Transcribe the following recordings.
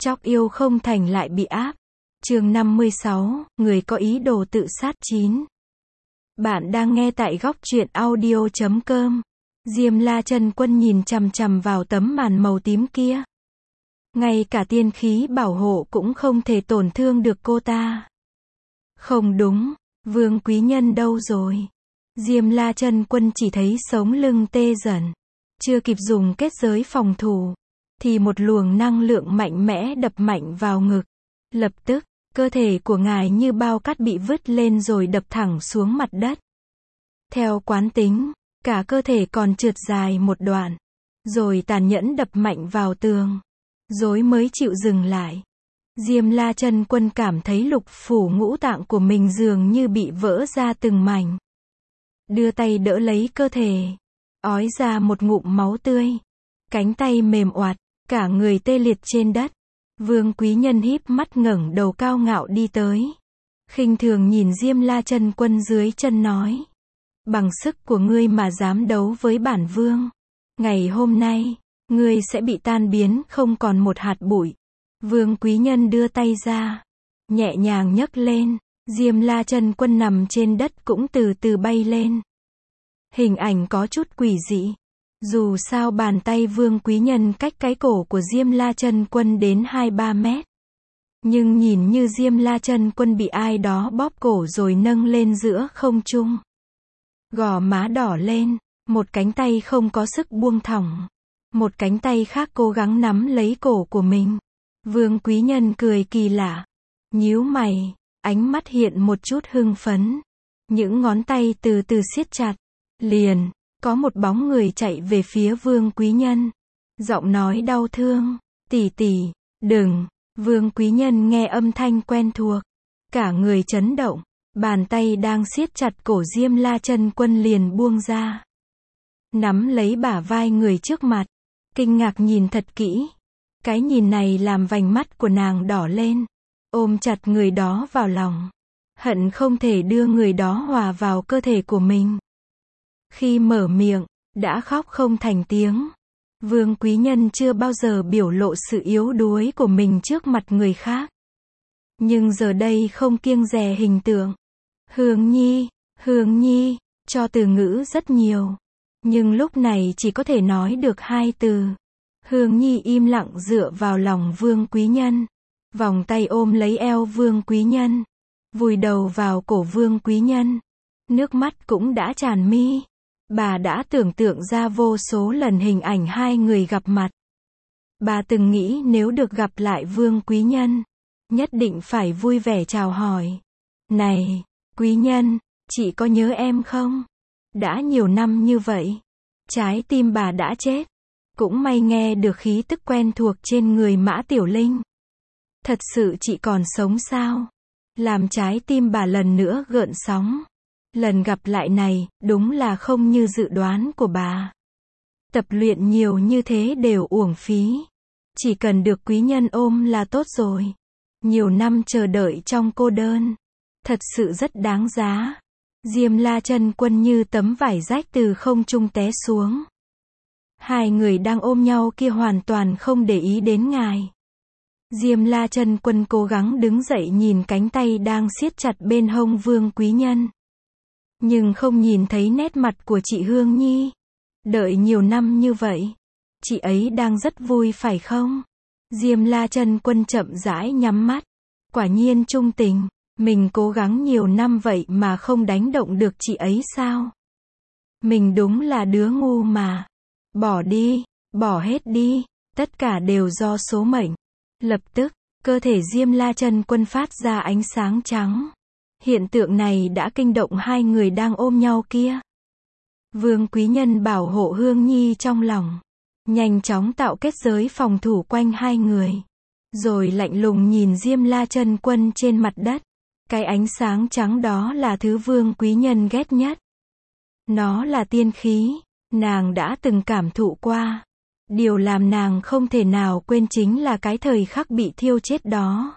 Chóc yêu không thành lại bị áp. Chương 56, người có ý đồ tự sát 9. Bạn đang nghe tại góc truyện audio.com. Diêm La Chân Quân nhìn chằm chằm vào tấm màn màu tím kia. Ngay cả tiên khí bảo hộ cũng không thể tổn thương được cô ta. Không đúng, Vương Quý Nhân đâu rồi? Diêm La Chân Quân chỉ thấy sống lưng tê dần. Chưa kịp dùng kết giới phòng thủ, thì một luồng năng lượng mạnh mẽ đập mạnh vào ngực. Lập tức, cơ thể của ngài như bao cát bị vứt lên rồi đập thẳng xuống mặt đất. Theo quán tính, cả cơ thể còn trượt dài một đoạn, rồi tàn nhẫn đập mạnh vào tường, rồi mới chịu dừng lại. Diêm La Chân Quân cảm thấy lục phủ ngũ tạng của mình dường như bị vỡ ra từng mảnh. Đưa tay đỡ lấy cơ thể, ói ra một ngụm máu tươi. Cánh tay mềm oạt, cả người tê liệt trên đất. Vương Quý Nhân híp mắt ngẩng đầu cao ngạo đi tới. Khinh thường nhìn Diêm La Chân Quân dưới chân nói. Bằng sức của ngươi mà dám đấu với bản vương. Ngày hôm nay, ngươi sẽ bị tan biến không còn một hạt bụi. Vương Quý Nhân đưa tay ra, nhẹ nhàng nhấc lên. Diêm La Chân Quân nằm trên đất cũng từ từ bay lên. Hình ảnh có chút quỷ dị. Dù sao bàn tay Vương Quý Nhân cách cái cổ của Diêm La Chân Quân đến 2-3 mét. Nhưng nhìn như Diêm La Chân Quân bị ai đó bóp cổ rồi nâng lên giữa không trung. Gò má đỏ lên, một cánh tay không có sức buông thõng. Một cánh tay khác cố gắng nắm lấy cổ của mình. Vương Quý Nhân cười kỳ lạ. Nhíu mày, ánh mắt hiện một chút hưng phấn. Những ngón tay từ từ siết chặt. Liền, có một bóng người chạy về phía Vương Quý Nhân. Giọng nói đau thương. Tỷ tỷ, đừng. Vương Quý Nhân nghe âm thanh quen thuộc. Cả người chấn động. Bàn tay đang siết chặt cổ Diêm La Chân Quân liền buông ra. Nắm lấy bả vai người trước mặt. Kinh ngạc nhìn thật kỹ. Cái nhìn này làm vành mắt của nàng đỏ lên. Ôm chặt người đó vào lòng. Hận không thể đưa người đó hòa vào cơ thể của mình. Khi mở miệng, đã khóc không thành tiếng. Vương Quý Nhân chưa bao giờ biểu lộ sự yếu đuối của mình trước mặt người khác. Nhưng giờ đây không kiêng dè hình tượng. Hương Nhi, cho từ ngữ rất nhiều. Nhưng lúc này chỉ có thể nói được 2 từ. Hương Nhi im lặng dựa vào lòng Vương Quý Nhân. Vòng tay ôm lấy eo Vương Quý Nhân. Vùi đầu vào cổ Vương Quý Nhân. Nước mắt cũng đã tràn mi. Bà đã tưởng tượng ra vô số lần hình ảnh hai người gặp mặt. Bà từng nghĩ nếu được gặp lại Vương Quý Nhân, nhất định phải vui vẻ chào hỏi. Này, Quý Nhân, chị có nhớ em không? Đã nhiều năm như vậy. Trái tim bà đã chết. Cũng may nghe được khí tức quen thuộc trên người Mã Tiểu Linh. Thật sự chị còn sống sao? Làm trái tim bà lần nữa gợn sóng. Lần gặp lại này, đúng là không như dự đoán của bà. Tập luyện nhiều như thế đều uổng phí. Chỉ cần được Quý Nhân ôm là tốt rồi. Nhiều năm chờ đợi trong cô đơn. Thật sự rất đáng giá. Diêm La Chân Quân như tấm vải rách từ không trung té xuống. Hai người đang ôm nhau kia hoàn toàn không để ý đến ngài. Diêm La Chân Quân cố gắng đứng dậy nhìn cánh tay đang siết chặt bên hông Vương Quý Nhân. Nhưng không nhìn thấy nét mặt của chị Hương Nhi. Đợi nhiều năm như vậy. Chị ấy đang rất vui phải không? Diêm La Chân Quân chậm rãi nhắm mắt. Quả nhiên trung tình. Mình cố gắng nhiều năm vậy mà không đánh động được chị ấy sao? Mình đúng là đứa ngu mà. Bỏ đi, bỏ hết đi. Tất cả đều do số mệnh. Lập tức, cơ thể Diêm La Chân Quân phát ra ánh sáng trắng. Hiện tượng này đã kinh động hai người đang ôm nhau kia. Vương Quý Nhân bảo hộ Hương Nhi trong lòng. Nhanh chóng tạo kết giới phòng thủ quanh hai người. Rồi lạnh lùng nhìn Diêm La Chân Quân trên mặt đất. Cái ánh sáng trắng đó là thứ Vương Quý Nhân ghét nhất. Nó là tiên khí. Nàng đã từng cảm thụ qua. Điều làm nàng không thể nào quên chính là cái thời khắc bị thiêu chết đó.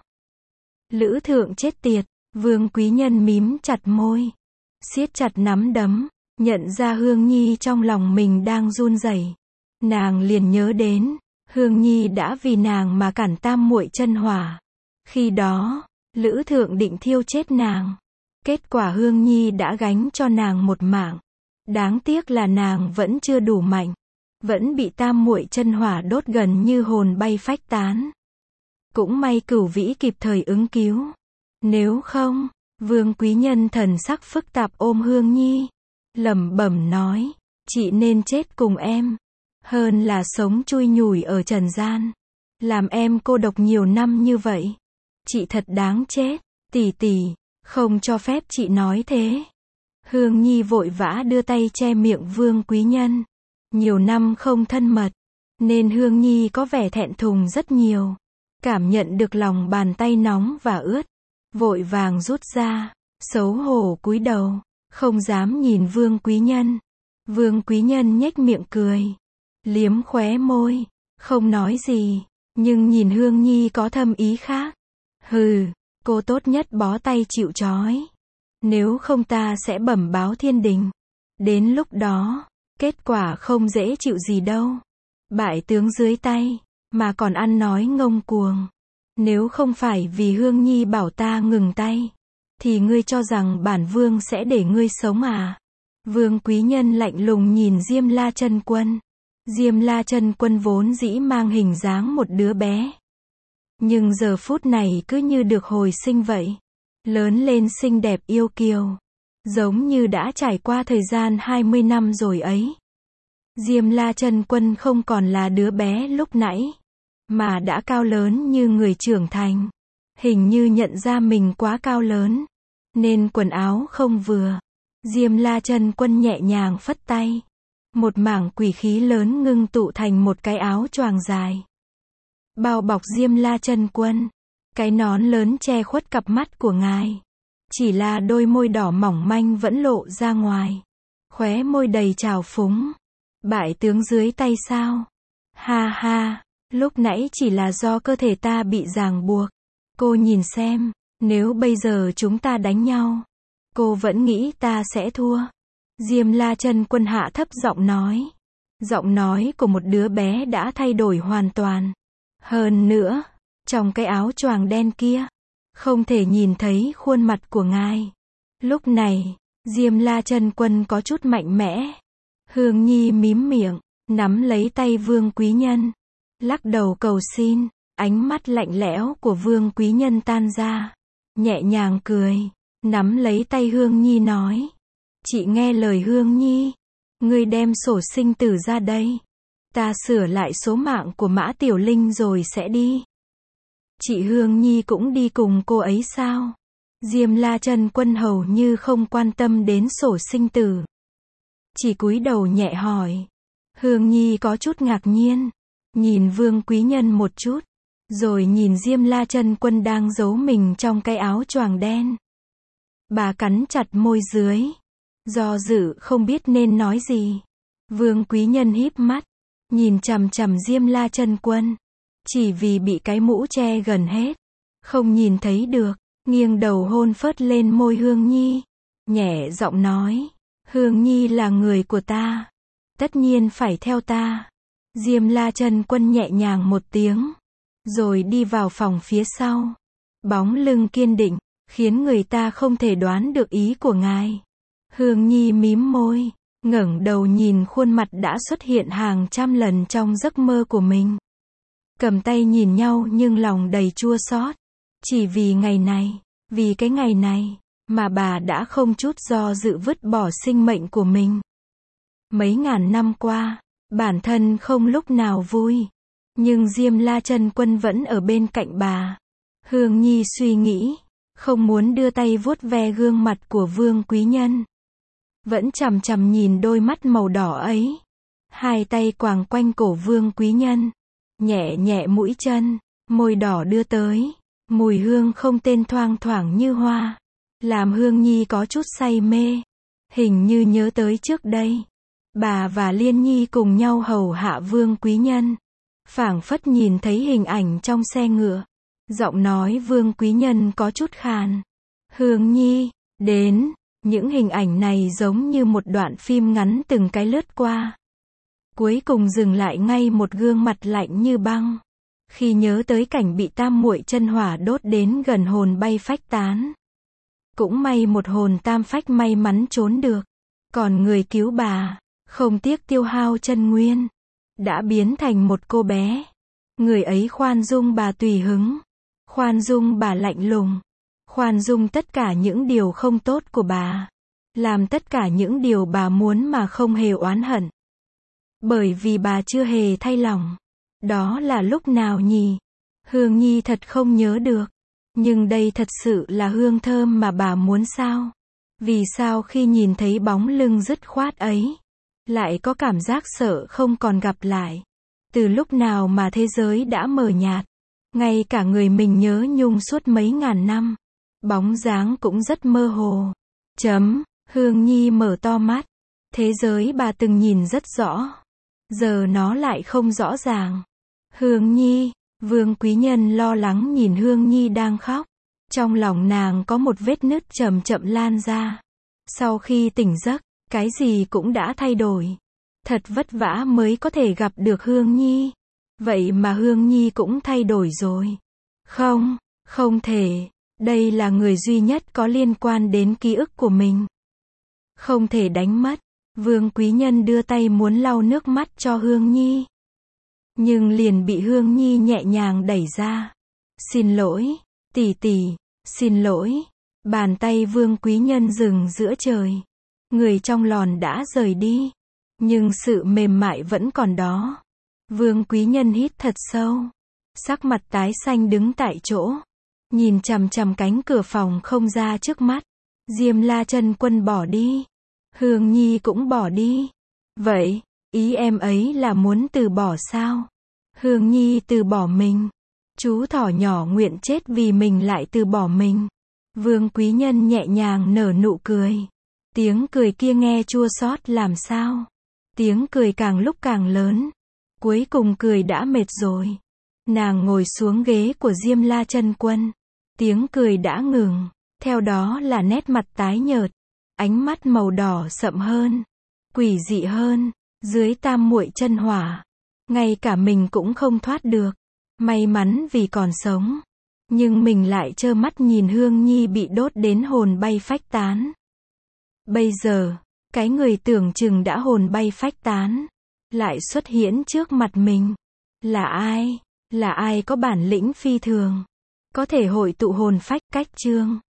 Lữ thượng chết tiệt. Vương Quý Nhân mím chặt môi. Siết chặt nắm đấm. Nhận ra Hương Nhi trong lòng mình đang run rẩy. Nàng liền nhớ đến. Hương Nhi đã vì nàng mà cản tam muội chân hỏa. Khi đó, Lữ Thượng định thiêu chết nàng. Kết quả Hương Nhi đã gánh cho nàng một mạng. Đáng tiếc là nàng vẫn chưa đủ mạnh. Vẫn bị tam muội chân hỏa đốt gần như hồn bay phách tán. Cũng may Cửu Vĩ kịp thời ứng cứu. Nếu không, Vương Quý Nhân thần sắc phức tạp ôm Hương Nhi. Lẩm bẩm nói, chị nên chết cùng em. Hơn là sống chui nhủi ở trần gian. Làm em cô độc nhiều năm như vậy. Chị thật đáng chết, tỷ tỷ, không cho phép chị nói thế. Hương Nhi vội vã đưa tay che miệng Vương Quý Nhân. Nhiều năm không thân mật, nên Hương Nhi có vẻ thẹn thùng rất nhiều. Cảm nhận được lòng bàn tay nóng và ướt, vội vàng rút ra, xấu hổ cúi đầu, không dám nhìn Vương Quý Nhân. Vương Quý Nhân nhếch miệng cười, liếm khóe môi, không nói gì, nhưng nhìn Hương Nhi có thâm ý khác. Hừ, cô tốt nhất bó tay chịu trói. Nếu không ta sẽ bẩm báo thiên đình. Đến lúc đó, kết quả không dễ chịu gì đâu. Bại tướng dưới tay, mà còn ăn nói ngông cuồng. Nếu không phải vì Hương Nhi bảo ta ngừng tay, thì ngươi cho rằng bản vương sẽ để ngươi sống à? Vương Quý Nhân lạnh lùng nhìn Diêm La Chân Quân. Diêm La Chân Quân vốn dĩ mang hình dáng một đứa bé. Nhưng giờ phút này cứ như được hồi sinh vậy. Lớn lên xinh đẹp yêu kiều. Giống như đã trải qua thời gian 20 năm rồi ấy. Diêm La Chân Quân không còn là đứa bé lúc nãy, mà đã cao lớn như người trưởng thành. Hình như nhận ra mình quá cao lớn, nên quần áo không vừa. Diêm La Chân Quân nhẹ nhàng phất tay. Một mảng quỷ khí lớn ngưng tụ thành một cái áo choàng dài. Bao bọc Diêm La Chân Quân. Cái nón lớn che khuất cặp mắt của ngài. Chỉ là đôi môi đỏ mỏng manh vẫn lộ ra ngoài. Khóe môi đầy trào phúng. Bại tướng dưới tay sao? Ha ha, lúc nãy chỉ là do cơ thể ta bị ràng buộc. Cô nhìn xem, nếu bây giờ chúng ta đánh nhau, cô vẫn nghĩ ta sẽ thua. Diêm La Chân Quân hạ thấp giọng nói. Giọng nói của một đứa bé đã thay đổi hoàn toàn. Hơn nữa, trong cái áo choàng đen kia, không thể nhìn thấy khuôn mặt của ngài. Lúc này, Diêm La Chân Quân có chút mạnh mẽ. Hương Nhi mím miệng, nắm lấy tay Vương Quý Nhân, lắc đầu cầu xin. Ánh mắt lạnh lẽo của Vương Quý Nhân tan ra, nhẹ nhàng cười, nắm lấy tay Hương Nhi nói. Chị nghe lời Hương Nhi, ngươi đem sổ sinh tử ra đây. Ta sửa lại số mạng của Mã Tiểu Linh rồi sẽ đi. Chị Hương Nhi cũng đi cùng cô ấy sao? Diêm La Chân Quân hầu như không quan tâm đến sổ sinh tử. Chỉ cúi đầu nhẹ hỏi. Hương Nhi có chút ngạc nhiên, nhìn Vương Quý Nhân một chút, rồi nhìn Diêm La Chân Quân đang giấu mình trong cái áo choàng đen. Bà cắn chặt môi dưới, do dự không biết nên nói gì. Vương Quý Nhân híp mắt, nhìn chằm chằm Diêm La Chân Quân. Chỉ vì bị cái mũ che gần hết, không nhìn thấy được, nghiêng đầu hôn phớt lên môi Hương Nhi. Nhẹ giọng nói, Hương Nhi là người của ta, tất nhiên phải theo ta. Diêm La Chân Quân nhẹ nhàng một tiếng, rồi đi vào phòng phía sau. Bóng lưng kiên định, khiến người ta không thể đoán được ý của ngài. Hương Nhi mím môi, ngẩng đầu nhìn khuôn mặt đã xuất hiện hàng trăm lần trong giấc mơ của mình. Cầm tay nhìn nhau nhưng lòng đầy chua xót. Chỉ vì ngày này, vì cái ngày này, mà bà đã không chút do dự vứt bỏ sinh mệnh của mình. Mấy ngàn năm qua, bản thân không lúc nào vui, nhưng Diêm La Chân Quân vẫn ở bên cạnh bà. Hương Nhi suy nghĩ, không muốn đưa tay vuốt ve gương mặt của Vương Quý Nhân. Vẫn chằm chằm nhìn đôi mắt màu đỏ ấy. Hai tay quàng quanh cổ Vương Quý Nhân, nhẹ nhẹ mũi chân, môi đỏ đưa tới. Mùi hương không tên thoang thoảng như hoa, làm Hương Nhi có chút say mê. Hình như nhớ tới trước đây, bà và Liên Nhi cùng nhau hầu hạ Vương Quý Nhân. Phảng phất nhìn thấy hình ảnh trong xe ngựa. Giọng nói Vương Quý Nhân có chút khàn. Hương Nhi, đến. Những hình ảnh này giống như một đoạn phim ngắn từng cái lướt qua. cuối cùng dừng lại ngay một gương mặt lạnh như băng. Khi nhớ tới cảnh bị tam muội chân hỏa đốt đến gần hồn bay phách tán. Cũng may một hồn tam phách may mắn trốn được. Còn người cứu bà, không tiếc tiêu hao chân nguyên, đã biến thành một cô bé. Người ấy khoan dung bà tùy hứng, khoan dung bà lạnh lùng, khoan dung tất cả những điều không tốt của bà, làm tất cả những điều bà muốn mà không hề oán hận. Bởi vì bà chưa hề thay lòng. Đó là lúc nào nhỉ? Hương Nhi thật không nhớ được. Nhưng đây thật sự là hương thơm mà bà muốn sao? Vì sao khi nhìn thấy bóng lưng dứt khoát ấy, lại có cảm giác sợ không còn gặp lại? Từ lúc nào mà thế giới đã mờ nhạt, ngay cả người mình nhớ nhung suốt mấy ngàn năm, bóng dáng cũng rất mơ hồ. Hương Nhi mở to mắt, thế giới bà từng nhìn rất rõ, giờ nó lại không rõ ràng. Hương Nhi, Vương Quý Nhân lo lắng nhìn Hương Nhi đang khóc. Trong lòng nàng có một vết nứt chậm chậm lan ra. Sau khi tỉnh giấc, cái gì cũng đã thay đổi. Thật vất vả mới có thể gặp được Hương Nhi. Vậy mà Hương Nhi cũng thay đổi rồi. Không, không thể. Đây là người duy nhất có liên quan đến ký ức của mình. Không thể đánh mất. Vương Quý Nhân đưa tay muốn lau nước mắt cho Hương Nhi. Nhưng liền bị Hương Nhi nhẹ nhàng đẩy ra. Xin lỗi, tỷ tỷ, xin lỗi. Bàn tay Vương Quý Nhân dừng giữa trời. Người trong lòn đã rời đi. Nhưng sự mềm mại vẫn còn đó. Vương Quý Nhân hít thật sâu. Sắc mặt tái xanh đứng tại chỗ. Nhìn chằm chằm cánh cửa phòng không ra trước mắt. Diêm La Chân Quân bỏ đi. Hương Nhi cũng bỏ đi. Vậy, ý em ấy là muốn từ bỏ sao? Hương Nhi từ bỏ mình. Chú thỏ nhỏ nguyện chết vì mình lại từ bỏ mình. Vương Quý Nhân nhẹ nhàng nở nụ cười. Tiếng cười kia nghe chua xót làm sao. Tiếng cười càng lúc càng lớn. Cuối cùng cười đã mệt rồi. Nàng ngồi xuống ghế của Diêm La Chân Quân. Tiếng cười đã ngừng. Theo đó là nét mặt tái nhợt. Ánh mắt màu đỏ sậm hơn. Quỷ dị hơn. Dưới tam muội chân hỏa. Ngay cả mình cũng không thoát được. May mắn vì còn sống. Nhưng mình lại trơ mắt nhìn Hương Nhi bị đốt đến hồn bay phách tán. Bây giờ, cái người tưởng chừng đã hồn bay phách tán, lại xuất hiện trước mặt mình. Là ai? Là ai có bản lĩnh phi thường? Có thể hội tụ hồn phách cách chương.